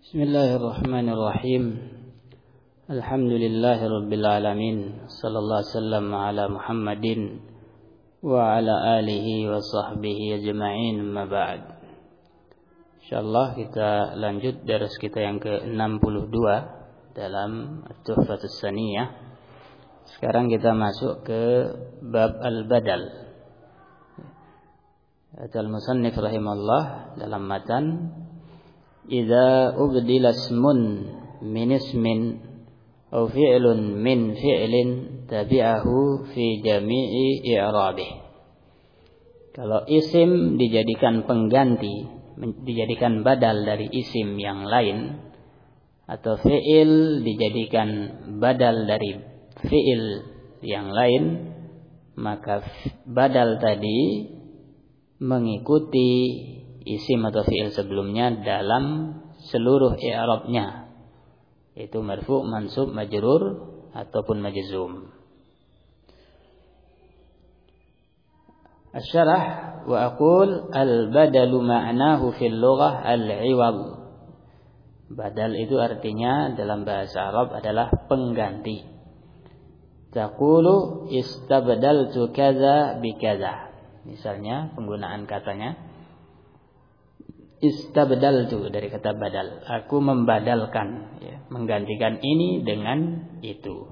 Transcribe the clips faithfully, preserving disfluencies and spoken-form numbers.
Bismillahirrahmanirrahim. Alhamdulillahirabbil alamin. Sallallahu alaihi wasallam ala Muhammadin wa ala alihi wa sahbihi ajma'in. Ma ba'd. Insyaallah kita lanjut dars kita yang ke enam puluh dua dalam Tuhfatus Saniyah. Sekarang kita masuk ke bab al-badal. Al-Musannif rahimahullah dalam matan, idza ubdila ismun min ismin aw fi'lun min fi'lin tabi'ahu fi jami'i i'rabih. Kalau isim dijadikan pengganti, dijadikan badal dari isim yang lain, atau fi'il dijadikan badal dari fi'il yang lain, maka badal tadi mengikuti isim atau fi'il sebelumnya dalam seluruh i'rabnya, yaitu marfu', mansub, majrur ataupun majzum. Asy-syarah wa aqul al-badalu ma'nahu fil lughah al-'iwad. Badal itu artinya dalam bahasa Arab adalah pengganti. Taqulu istabdaltu kadza bi kadza. Misalnya penggunaan katanya istabdaltu dari kata badal, aku membadalkan, ya, menggantikan ini dengan itu.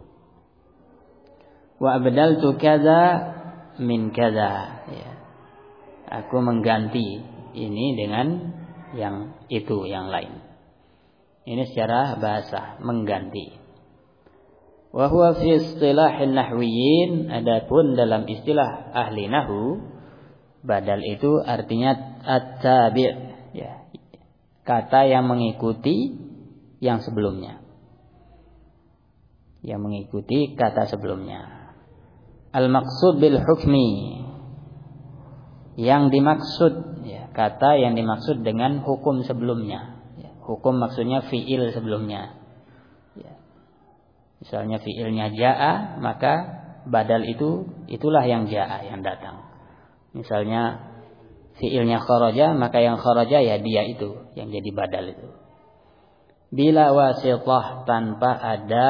Wa abdaltu kadza min kadza, ya, aku mengganti ini dengan yang itu, yang lain. Ini secara bahasa, mengganti. Wa huwa fi istilahin nahwiyyin, adapun dalam istilah ahli nahwu, badal itu artinya at-tabi', ya, kata yang mengikuti yang sebelumnya, yang mengikuti kata sebelumnya. Al-maqsud bil hukmi, yang dimaksud, ya, kata yang dimaksud dengan hukum sebelumnya, ya, hukum maksudnya fi'il sebelumnya, ya. Misalnya fi'ilnya ja'a, maka badal itu itulah yang ja'a, yang datang. Misalnya fi'ilnya kharaja, maka yang kharaja ya dia itu yang jadi badal itu. Bila wasithah, tanpa ada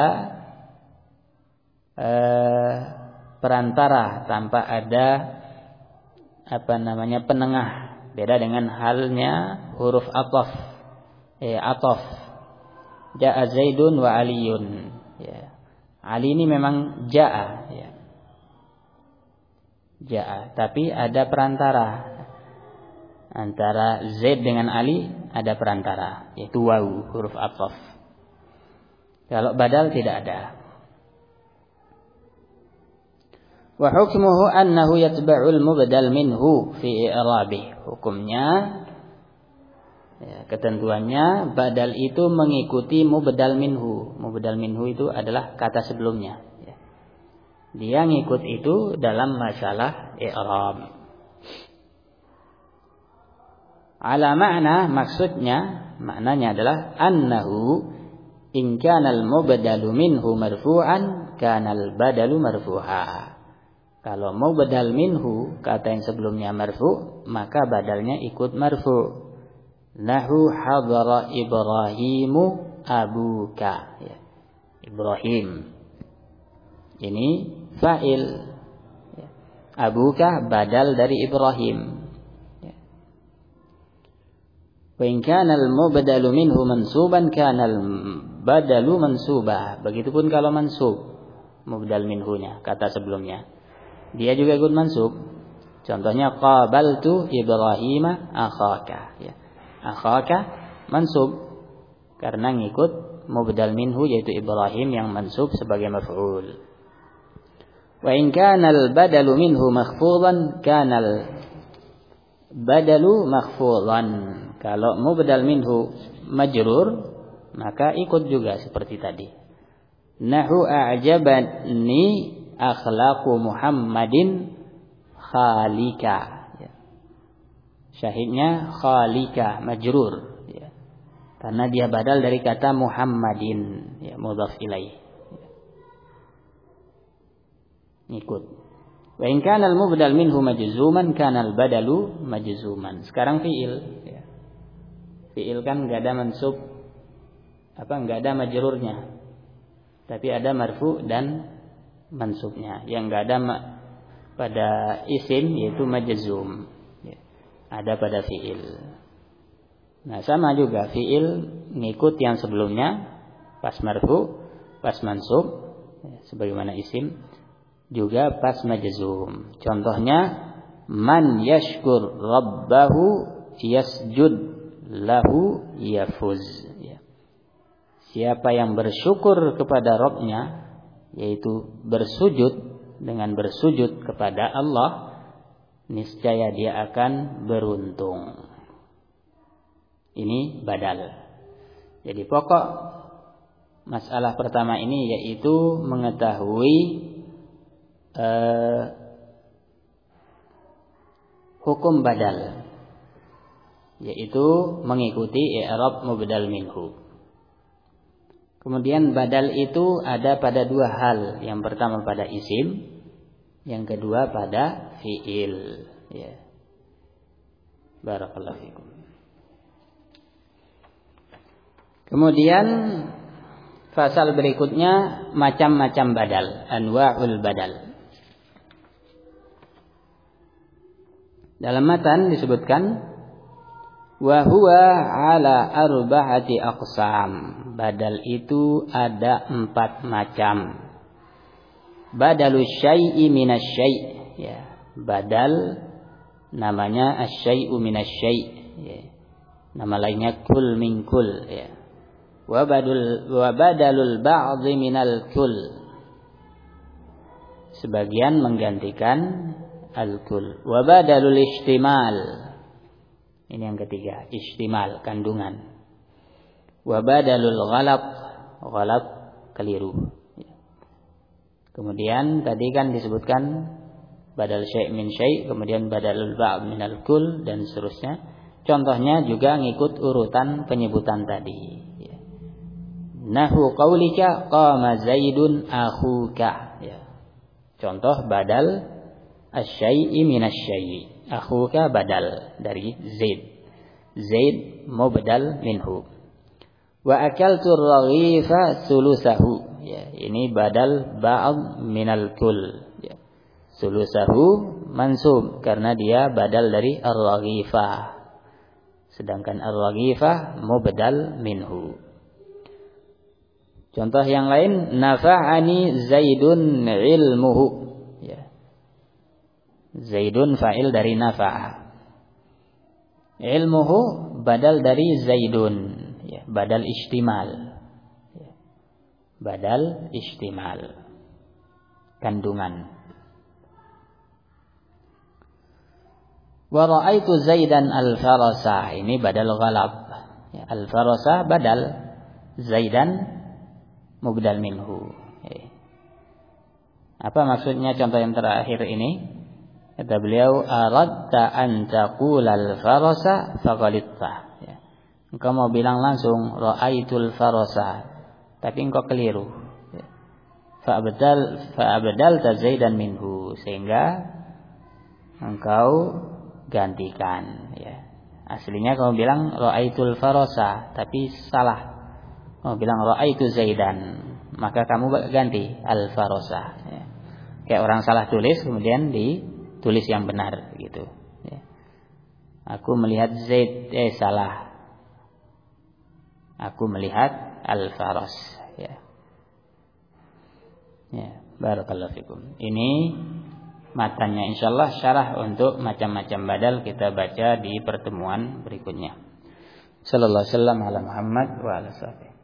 eh, perantara, tanpa ada apa namanya penengah. Beda dengan halnya huruf ataf. Eh ataf. Ja'a Zaidun wa Aliyun. Ya. Ali ini memang ja'a, ya. Ja'a, tapi ada perantara antara Zaid dengan Ali, ada perantara, yaitu wawu, huruf ataf. Kalau badal tidak ada. Wa hukmuhu annahu yatba'ul mubdal minhu fi i'rabih. Hukumnya, ya, ketentuannya badal itu mengikuti mubdal minhu. Mubdal minhu itu adalah kata sebelumnya. Dia ngikut itu dalam masalah i'rab. Ala makna, maksudnya, maknanya adalah annahu in kana al-mubdalu minhu marfu'an kana al-badalu marfu'a. Kalau mubdal minhu, kata yang sebelumnya marfu', maka badalnya ikut marfu'. Nahu hadara Ibrahimu abuka, ya. Ibrahim ini fa'il, ya. Abuka badal dari Ibrahim, ya. Wa in kana al-mubdalu minhu mansuban kana al-badalu mansubah. Begitupun kalau mansub, mubdal minhunya, kata sebelumnya, dia juga ikut mansub. Contohnya qabaltu Ibrahima akhaka, ya. Akhaka mansub karena ngikut mubdal minhu, yaitu Ibrahim yang mansub sebagai maf'ul. Wa in kana al-badalu minhu makhfudan kana al-badalu makhfudan. Kalau mubdal minhu majrur, maka ikut juga seperti tadi. Nahu a'jabani akhlaqu Muhammadin khalika, ya. Syahidnya khalika majrur, ya, karena dia badal dari kata Muhammadin, ya, mudhaf ilaih. Ngikut. Wa in kana al-mubdal minhu majzuman kana al-badalu majzuman. Sekarang fi'il, ya. Fi'il kan enggak ada mansub, apa enggak ada majrurnya, tapi ada marfu dan mansubnya. Yang enggak ada ma- pada isim yaitu majzum, ya. Ada pada fiil. Nah sama juga fiil ngikut yang sebelumnya, pas marfu, pas mansub, ya, sebagaimana isim, juga pas majzum. Contohnya, man yashkur rabbahu yasjud lahu yafuz. Ya. Siapa yang bersyukur kepada Rabbnya, yaitu bersujud, dengan bersujud kepada Allah, niscaya dia akan beruntung. Ini badal. Jadi pokok masalah pertama ini yaitu mengetahui eh, hukum badal, yaitu mengikuti i'rab mubdal minhu. Kemudian badal itu ada pada dua hal. Yang pertama pada isim, yang kedua pada fiil. Ya. Barakallahu fikum. Kemudian fasal berikutnya macam-macam badal, anwa'ul badal. Dalam matan disebutkan wa huwa ala arba'ati aqsam. Badal itu ada empat macam. Badalus syai'i minasy syai', ya. Badal namanya asy-syai'u minasy syai', ya. Nama lainnya kul min kul, ya. Wa badul wa badalul ba'dhi minal kul. Sebagian menggantikan al-kul. Wa badalul istimal. Ini yang ketiga, istimal, kandungan. Wa badalul ghalab, ghalab keliru. Kemudian tadi kan disebutkan badal syai' min syai', kemudian badalul ba' minal kul dan seterusnya. Contohnya juga ngikut urutan penyebutan tadi. Nahu qaulika qama Zaidun akhuka. Ya. Contoh badal asy-syai'i minasy syai'. Akhuka badal dari Zaid. Zaid mubdal minhu. Wa akaltu ar-raghifa sulusahu. Ya, ini badal ba'd minal kul. Ya. Sulusahu mansub karena dia badal dari ar-raghifah. Sedangkan ar-raghifah mubdal minhu. Contoh yang lain, nafa'ani Zaidun ilmuhu. Ya. Zaidun fa'il dari nafa'a. Ilmuhu badal dari Zaidun. Ya. Badal istimal. Ya. Badal istimal. Kandungan. Wa ra'aitu Zaidan al-farasa. Ini badal ghalab. Ya. Al-farasa badal. Zaidan mubdal minhu. Apa maksudnya contoh yang terakhir ini? Kata beliau, aradta an taqulal farasa faqalitta. Ya. Engkau mau bilang langsung ra'aitul farasa, tapi engkau keliru. Ya. Fa'abdal fa'abdalta Zaidan minhu, sehingga engkau gantikan. Ya. Aslinya kamu bilang ra'aitul farasa, tapi salah. Oh, bilang ra'aitu Zaidan, maka kamu ganti al-farasa. Ya. Kayak orang salah tulis kemudian ditulis yang benar gitu. Ya. Aku melihat Zaid, eh salah. Aku melihat al-faras. Ya. Ya, barakallahu fikum. Ini matanya insyaallah syarah untuk macam-macam badal kita baca di pertemuan berikutnya. Sallallahu alaihi wasallam ala Muhammad wa ala sahbihi.